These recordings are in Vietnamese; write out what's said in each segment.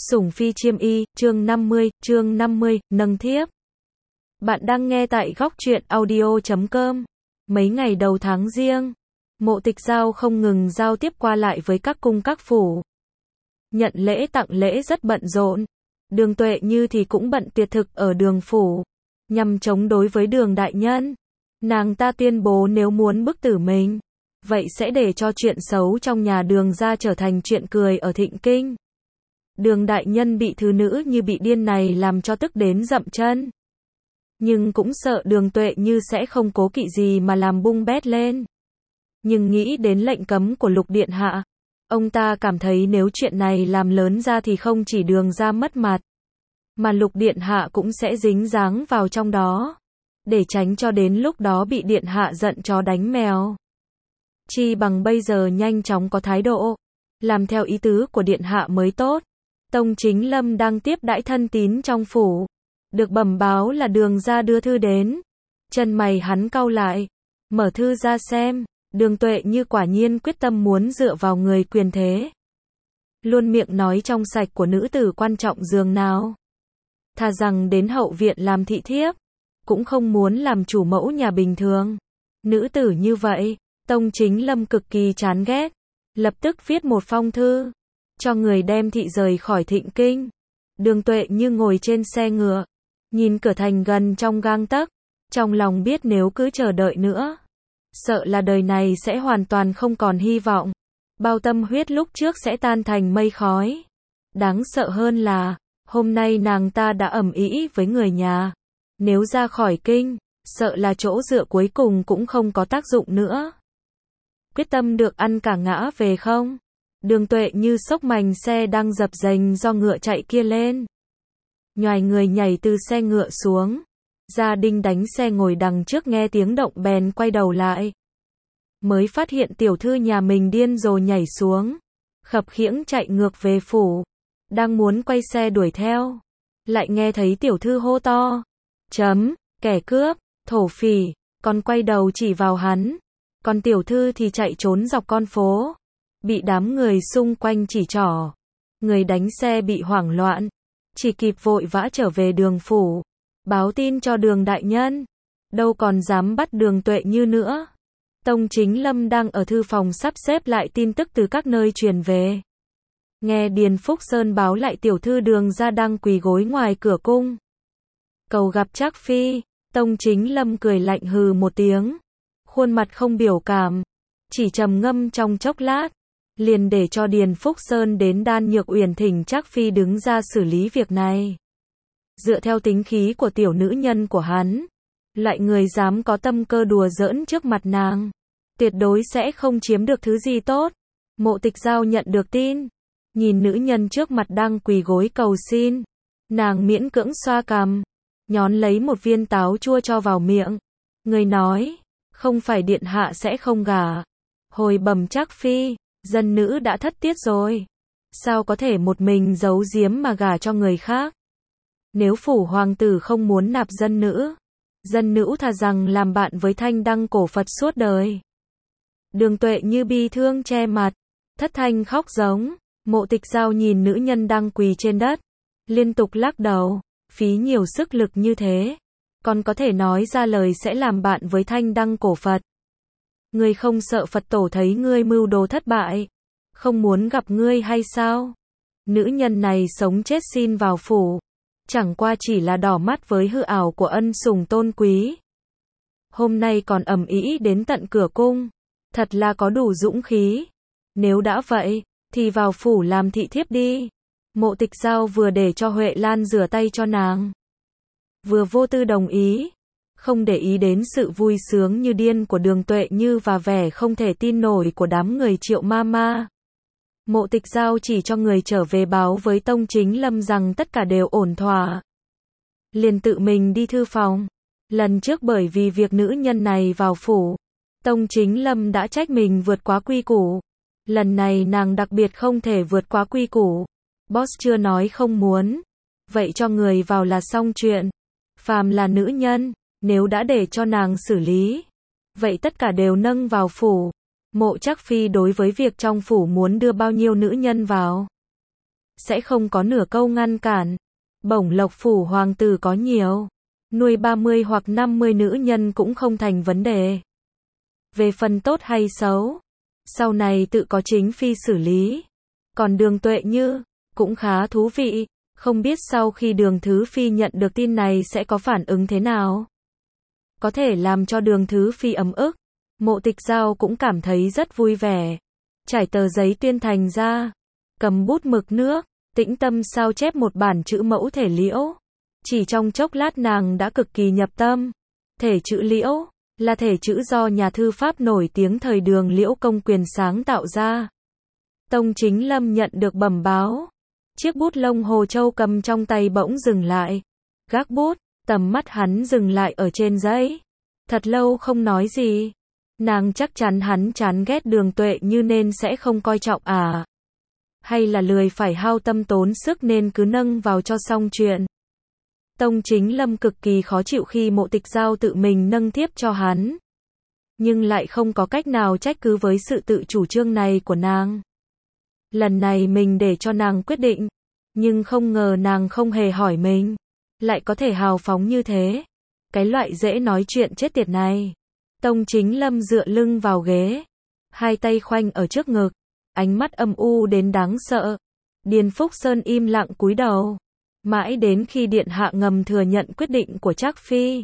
Sủng phi chiêm y, chương 50, nâng thiếp. Bạn đang nghe tại góc truyện audio.com. Mấy ngày đầu tháng Giêng, Mộ Tịch Giao không ngừng giao tiếp qua lại với các cung các phủ. Nhận lễ tặng lễ rất bận rộn. Đường Tuệ Như thì cũng bận tuyệt thực ở Đường phủ, nhằm chống đối với Đường đại nhân. Nàng ta tuyên bố nếu muốn bức tử mình, vậy sẽ để cho chuyện xấu trong nhà Đường ra trở thành chuyện cười ở Thịnh Kinh. Đường đại nhân bị thứ nữ như bị điên này làm cho tức đến dậm chân. Nhưng cũng sợ Đường Tuệ Như sẽ không cố kỵ gì mà làm bung bét lên. Nhưng nghĩ đến lệnh cấm của Lục Điện Hạ, ông ta cảm thấy nếu chuyện này làm lớn ra thì không chỉ Đường ra mất mặt, mà Lục Điện Hạ cũng sẽ dính dáng vào trong đó. Để tránh cho đến lúc đó bị Điện Hạ giận chó đánh mèo, chi bằng bây giờ nhanh chóng có thái độ, làm theo ý tứ của Điện Hạ mới tốt. Tông Chính Lâm đang tiếp đãi thân tín trong phủ, được bẩm báo là Đường ra đưa thư đến. Chân mày hắn cau lại, mở thư ra xem. Đường Tuệ Như quả nhiên quyết tâm muốn dựa vào người quyền thế, luôn miệng nói trong sạch của nữ tử quan trọng giường nào. Thà rằng đến hậu viện làm thị thiếp, cũng không muốn làm chủ mẫu nhà bình thường. Nữ tử như vậy, Tông Chính Lâm cực kỳ chán ghét, lập tức viết một phong thư, cho người đem thị rời khỏi Thịnh Kinh. Đường Tuệ Như ngồi trên xe ngựa, nhìn cửa thành gần trong gang tấc, trong lòng biết nếu cứ chờ đợi nữa, sợ là đời này sẽ hoàn toàn không còn hy vọng. Bao tâm huyết lúc trước sẽ tan thành mây khói. Đáng sợ hơn là, hôm nay nàng ta đã ầm ĩ với người nhà. Nếu ra khỏi kinh, sợ là chỗ dựa cuối cùng cũng không có tác dụng nữa. Quyết tâm được ăn cả ngã về không? Đường Tuệ Như xốc mành xe đang dập dềnh do ngựa chạy kia lên. Nhoài người nhảy từ xe ngựa xuống. Gia Đình đánh xe ngồi đằng trước nghe tiếng động bèn quay đầu lại. Mới phát hiện tiểu thư nhà mình điên rồi nhảy xuống. Khập khiễng chạy ngược về phủ. Đang muốn quay xe đuổi theo, lại nghe thấy tiểu thư hô to. Kẻ cướp, thổ phỉ, còn quay đầu chỉ vào hắn. Còn tiểu thư thì chạy trốn dọc con phố. Bị đám người xung quanh chỉ trỏ. Người đánh xe bị hoảng loạn, chỉ kịp vội vã trở về Đường phủ, báo tin cho Đường đại nhân. Đâu còn dám bắt Đường Tuệ Như nữa. Tông Chính Lâm đang ở thư phòng sắp xếp lại tin tức từ các nơi truyền về. Nghe Điền Phúc Sơn báo lại tiểu thư Đường ra đang quỳ gối ngoài cửa cung, cầu gặp Trác phi. Tông Chính Lâm cười lạnh hừ một tiếng, khuôn mặt không biểu cảm, chỉ trầm ngâm trong chốc lát, liền để cho Điền Phúc Sơn đến Đan Nhược Uyển thỉnh Trác phi đứng ra xử lý việc này. Dựa theo tính khí của tiểu nữ nhân của hắn, loại người dám có tâm cơ đùa giỡn trước mặt nàng, tuyệt đối sẽ không chiếm được thứ gì tốt. Mộ Tịch Giao nhận được tin, nhìn nữ nhân trước mặt đang quỳ gối cầu xin, nàng miễn cưỡng xoa cằm, nhón lấy một viên táo chua cho vào miệng. Người nói, không phải điện hạ sẽ không gả. Hồi bẩm Trác phi, dân nữ đã thất tiết rồi. Sao có thể một mình giấu giếm mà gả cho người khác? Nếu phủ hoàng tử không muốn nạp dân nữ thà rằng làm bạn với Thanh Đăng cổ Phật suốt đời. Đường Tuệ Như bi thương che mặt, thất thanh khóc giống. Mộ Tịch Giao nhìn nữ nhân đang quỳ trên đất, liên tục lắc đầu, phí nhiều sức lực như thế, còn có thể nói ra lời sẽ làm bạn với Thanh Đăng cổ Phật. Ngươi không sợ Phật tổ thấy ngươi mưu đồ thất bại, không muốn gặp ngươi hay sao? Nữ nhân này sống chết xin vào phủ, chẳng qua chỉ là đỏ mắt với hư ảo của ân sủng tôn quý. Hôm nay còn ầm ĩ đến tận cửa cung, thật là có đủ dũng khí. Nếu đã vậy, thì vào phủ làm thị thiếp đi. Mộ Tịch Giao vừa để cho Huệ Lan rửa tay cho nàng, vừa vô tư đồng ý, không để ý đến sự vui sướng như điên của Đường Tuệ Như và vẻ không thể tin nổi của đám người Triệu Mama. Mộ Tịch Giao chỉ cho người trở về báo với Tông Chính Lâm rằng tất cả đều ổn thỏa, liền tự mình đi thư phòng. Lần trước bởi vì việc nữ nhân này vào phủ, Tông Chính Lâm đã trách mình vượt quá quy củ. Lần này nàng đặc biệt không thể vượt quá quy củ. Boss chưa nói không muốn, vậy cho người vào là xong chuyện. Phàm là nữ nhân, nếu đã để cho nàng xử lý, vậy tất cả đều nâng vào phủ. Mộ Trác phi đối với việc trong phủ muốn đưa bao nhiêu nữ nhân vào, sẽ không có nửa câu ngăn cản. Bổng lộc phủ hoàng tử có nhiều, nuôi 30 hoặc 50 nữ nhân cũng không thành vấn đề. Về phần tốt hay xấu, sau này tự có chính phi xử lý. Còn Đường Tuệ Như, cũng khá thú vị, không biết sau khi Đường Thứ Phi nhận được tin này sẽ có phản ứng thế nào. Có thể làm cho Đường Thứ Phi ấm ức, Mộ Tịch Giao cũng cảm thấy rất vui vẻ. Trải tờ giấy tuyên thành ra, cầm bút mực nước, tĩnh tâm sao chép một bản chữ mẫu thể Liễu. Chỉ trong chốc lát nàng đã cực kỳ nhập tâm. Thể chữ Liễu là thể chữ do nhà thư pháp nổi tiếng thời Đường Liễu Công Quyền sáng tạo ra. Tông Chính Lâm nhận được bẩm báo, chiếc bút lông Hồ Châu cầm trong tay bỗng dừng lại, gác bút, tầm mắt hắn dừng lại ở trên giấy. Thật lâu không nói gì. Nàng chắc chắn hắn chán ghét Đường Tuệ Như nên sẽ không coi trọng à? Hay là lười phải hao tâm tốn sức nên cứ nâng vào cho xong chuyện? Tông Chính Lâm cực kỳ khó chịu khi Mộ Tịch Giao tự mình nâng thiếp cho hắn, nhưng lại không có cách nào trách cứ với sự tự chủ trương này của nàng. Lần này mình để cho nàng quyết định, nhưng không ngờ nàng không hề hỏi mình, lại có thể hào phóng như thế. Cái loại dễ nói chuyện chết tiệt này. Tông Chính Lâm dựa lưng vào ghế, hai tay khoanh ở trước ngực, ánh mắt âm u đến đáng sợ. Điền Phúc Sơn im lặng cúi đầu, mãi đến khi điện hạ ngầm thừa nhận quyết định của Trác Phi,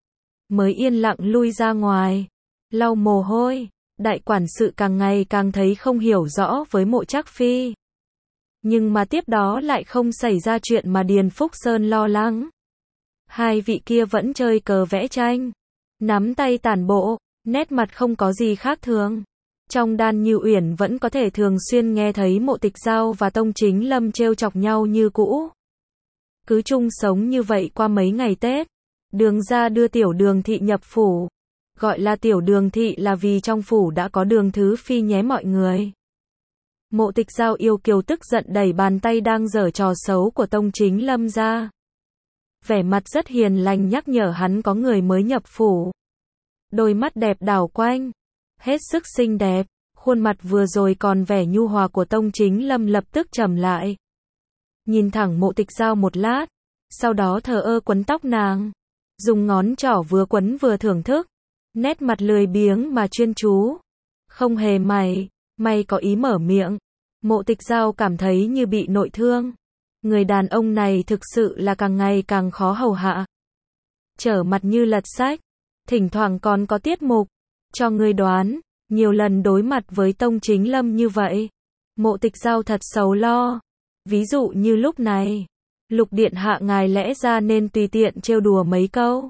mới yên lặng lui ra ngoài, lau mồ hôi. Đại quản sự càng ngày càng thấy không hiểu rõ với Mộ Trác Phi. Nhưng mà tiếp đó lại không xảy ra chuyện mà Điền Phúc Sơn lo lắng. Hai vị kia vẫn chơi cờ vẽ tranh, nắm tay tản bộ, nét mặt không có gì khác thường. Trong Đan Như Uyển vẫn có thể thường xuyên nghe thấy Mộ Tịch Giao và Tông Chính Lâm trêu chọc nhau như cũ. Cứ chung sống như vậy qua mấy ngày Tết. Đường gia đưa Tiểu Đường thị nhập phủ. Gọi là Tiểu Đường thị là vì trong phủ đã có Đường Thứ Phi nhé mọi người. Mộ Tịch Giao yêu kiều tức giận đẩy bàn tay đang giở trò xấu của Tông Chính Lâm ra. Vẻ mặt rất hiền lành nhắc nhở hắn có người mới nhập phủ. Đôi mắt đẹp đảo quanh, hết sức xinh đẹp, khuôn mặt vừa rồi còn vẻ nhu hòa của Tông Chính Lâm lập tức trầm lại. Nhìn thẳng Mộ Tịch Giao một lát, sau đó thờ ơ quấn tóc nàng, dùng ngón trỏ vừa quấn vừa thưởng thức, nét mặt lười biếng mà chuyên chú. Không hề mày có ý mở miệng. Mộ Tịch Giao cảm thấy như bị nội thương. Người đàn ông này thực sự là càng ngày càng khó hầu hạ. Trở mặt như lật sách, thỉnh thoảng còn có tiết mục. Cho ngươi đoán, nhiều lần đối mặt với Tông Chính Lâm như vậy, Mộ Tịch Giao thật sầu lo. Ví dụ như lúc này, Lục điện hạ ngài lẽ ra nên tùy tiện trêu đùa mấy câu.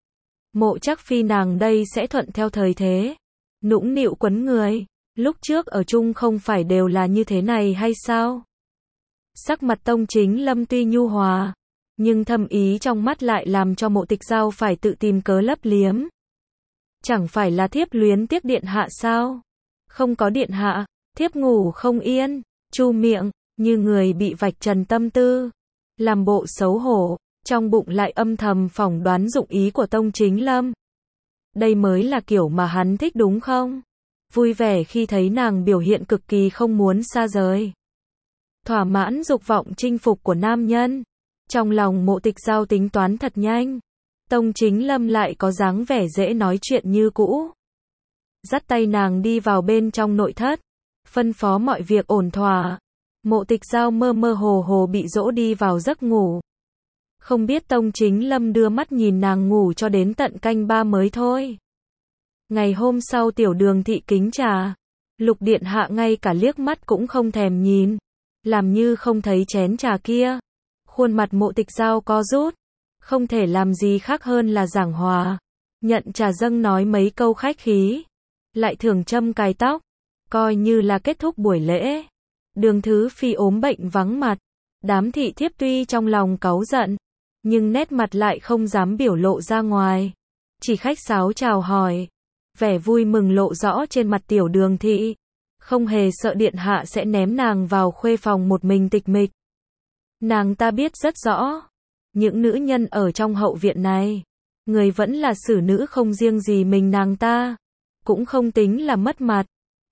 Mộ Trác Phi nàng đây sẽ thuận theo thời thế, nũng nịu quấn người. Lúc trước ở chung không phải đều là như thế này hay sao? Sắc mặt Tông Chính Lâm tuy nhu hòa, nhưng thâm ý trong mắt lại làm cho Mộ Tịch Giao phải tự tìm cớ lấp liếm. Chẳng phải là thiếp luyến tiếc điện hạ sao? Không có điện hạ, thiếp ngủ không yên. Chu miệng, như người bị vạch trần tâm tư, làm bộ xấu hổ, trong bụng lại âm thầm phỏng đoán dụng ý của Tông Chính Lâm. Đây mới là kiểu mà hắn thích đúng không? Vui vẻ khi thấy nàng biểu hiện cực kỳ không muốn xa rời. Thỏa mãn dục vọng chinh phục của nam nhân. Trong lòng Mộ Tịch Giao tính toán thật nhanh. Tông Chính Lâm lại có dáng vẻ dễ nói chuyện như cũ. Dắt tay nàng đi vào bên trong nội thất, phân phó mọi việc ổn thỏa. Mộ Tịch Giao mơ mơ hồ hồ bị dỗ đi vào giấc ngủ. Không biết Tông Chính Lâm đưa mắt nhìn nàng ngủ cho đến tận canh 3 mới thôi. Ngày hôm sau Tiểu Đường thị kính trà, Lục điện hạ ngay cả liếc mắt cũng không thèm nhìn, làm như không thấy chén trà kia. Khuôn mặt Mộ Tịch Giao co rút, không thể làm gì khác hơn là giảng hòa, nhận trà dâng nói mấy câu khách khí, lại thưởng châm cài tóc, coi như là kết thúc buổi lễ. Đường Thứ Phi ốm bệnh vắng mặt, đám thị thiếp tuy trong lòng cáu giận, nhưng nét mặt lại không dám biểu lộ ra ngoài, chỉ khách sáo chào hỏi. Vẻ vui mừng lộ rõ trên mặt Tiểu Đường thị, không hề sợ điện hạ sẽ ném nàng vào khuê phòng một mình tịch mịch. Nàng ta biết rất rõ, những nữ nhân ở trong hậu viện này, người vẫn là xử nữ không riêng gì mình nàng ta, cũng không tính là mất mặt.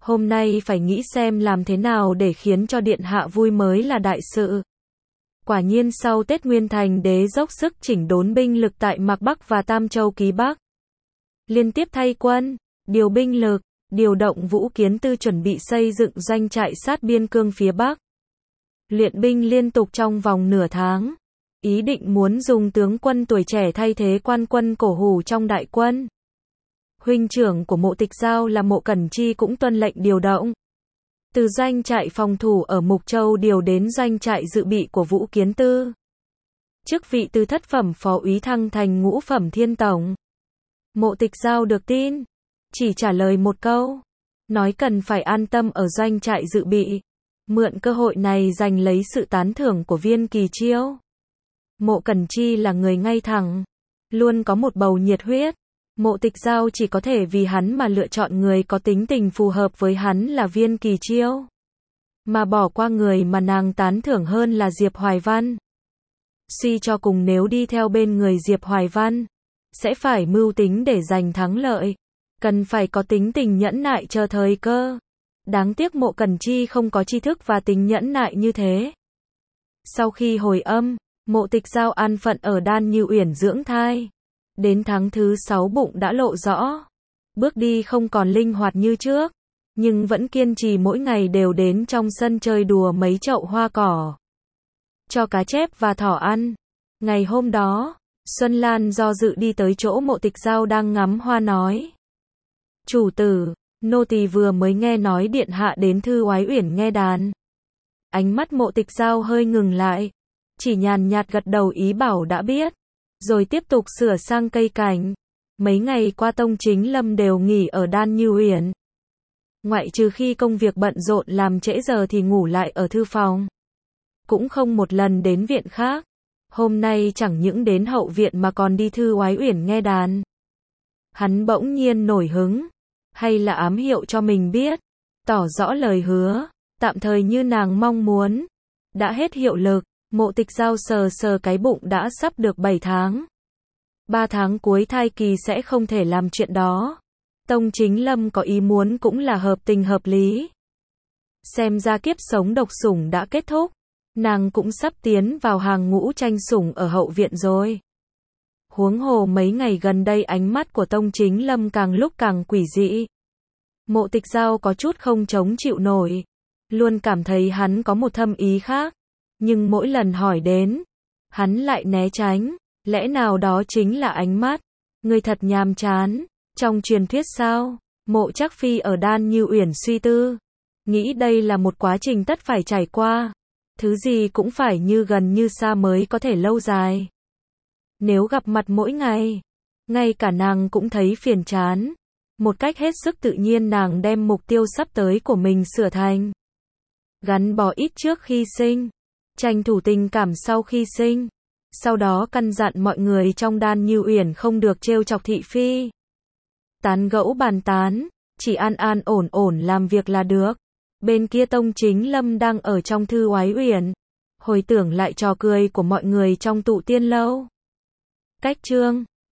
Hôm nay phải nghĩ xem làm thế nào để khiến cho điện hạ vui mới là đại sự. Quả nhiên sau Tết Nguyên Thành Đế dốc sức chỉnh đốn binh lực tại Mạc Bắc và Tam Châu Ký Bắc. Liên tiếp thay quân, điều binh lực, điều động Vũ Kiến Tư chuẩn bị xây dựng doanh trại sát biên cương phía Bắc. Luyện binh liên tục trong vòng nửa tháng. Ý định muốn dùng tướng quân tuổi trẻ thay thế quan quân cổ hủ trong đại quân. Huynh trưởng của Mộ Tịch Giao là Mộ Cẩn Chi cũng tuân lệnh điều động. Từ doanh trại phòng thủ ở Mục Châu điều đến doanh trại dự bị của Vũ Kiến Tư. Chức vị từ thất phẩm phó úy thăng thành ngũ phẩm thiên tổng. Mộ Tịch Giao được tin, chỉ trả lời một câu, nói cần phải an tâm ở doanh trại dự bị, mượn cơ hội này giành lấy sự tán thưởng của Viên Kỳ Chiêu. Mộ Cẩn Chi là người ngay thẳng, luôn có một bầu nhiệt huyết. Mộ Tịch Giao chỉ có thể vì hắn mà lựa chọn người có tính tình phù hợp với hắn là Viên Kỳ Chiêu, mà bỏ qua người mà nàng tán thưởng hơn là Diệp Hoài Văn. Suy cho cùng nếu đi theo bên người Diệp Hoài Văn, sẽ phải mưu tính để giành thắng lợi, cần phải có tính tình nhẫn nại chờ thời cơ. Đáng tiếc Mộ Cẩn Chi không có tri thức và tính nhẫn nại như thế. Sau khi hồi âm, Mộ Tịch Giao an phận ở Đan Như Uyển dưỡng thai. Đến tháng thứ 6 bụng đã lộ rõ. Bước đi không còn linh hoạt như trước, nhưng vẫn kiên trì mỗi ngày đều đến trong sân chơi đùa mấy chậu hoa cỏ, cho cá chép và thỏ ăn. Ngày hôm đó, Xuân Lan do dự đi tới chỗ Mộ Tịch Giao đang ngắm hoa nói: "Chủ tử, nô tỳ vừa mới nghe nói điện hạ đến Thư Oái Uyển nghe đàn." Ánh mắt Mộ Tịch Giao hơi ngừng lại, chỉ nhàn nhạt gật đầu ý bảo đã biết, rồi tiếp tục sửa sang cây cảnh. Mấy ngày qua Tông Chính Lâm đều nghỉ ở Đan Như Uyển. Ngoại trừ khi công việc bận rộn làm trễ giờ thì ngủ lại ở thư phòng. Cũng không một lần đến viện khác. Hôm nay chẳng những đến hậu viện mà còn đi Thư Oái Uyển nghe đàn. Hắn bỗng nhiên nổi hứng, hay là ám hiệu cho mình biết, tỏ rõ lời hứa, tạm thời như nàng mong muốn, đã hết hiệu lực. Mộ Tịch Giao sờ sờ cái bụng đã sắp được 7 tháng. 3 tháng cuối thai kỳ sẽ không thể làm chuyện đó. Tông Chính Lâm có ý muốn cũng là hợp tình hợp lý. Xem ra kiếp sống độc sủng đã kết thúc. Nàng cũng sắp tiến vào hàng ngũ tranh sủng ở hậu viện rồi. Huống hồ mấy ngày gần đây ánh mắt của Tông Chính Lâm càng lúc càng quỷ dị. Mộ Tịch Giao có chút không chống chịu nổi. Luôn cảm thấy hắn có một thâm ý khác. Nhưng mỗi lần hỏi đến, hắn lại né tránh. Lẽ nào đó chính là ánh mắt? Người thật nhàm chán. Trong truyền thuyết sao? Mộ Trác Phi ở Đan Như Uyển suy tư. Nghĩ đây là một quá trình tất phải trải qua. Thứ gì cũng phải như gần như xa mới có thể lâu dài. Nếu gặp mặt mỗi ngày, ngay cả nàng cũng thấy phiền chán. Một cách hết sức tự nhiên nàng đem mục tiêu sắp tới của mình sửa thành gắn bó ít trước khi sinh, tranh thủ tình cảm sau khi sinh. Sau đó căn dặn mọi người trong Đan Như Uyển không được trêu chọc thị phi. Tán gẫu bàn tán, chỉ an an ổn ổn làm việc là được. Bên kia Tông Chính Lâm đang ở trong Thư Oái Uyển, hồi tưởng lại trò cười của mọi người trong Tụ Tiên lâu. Cách chương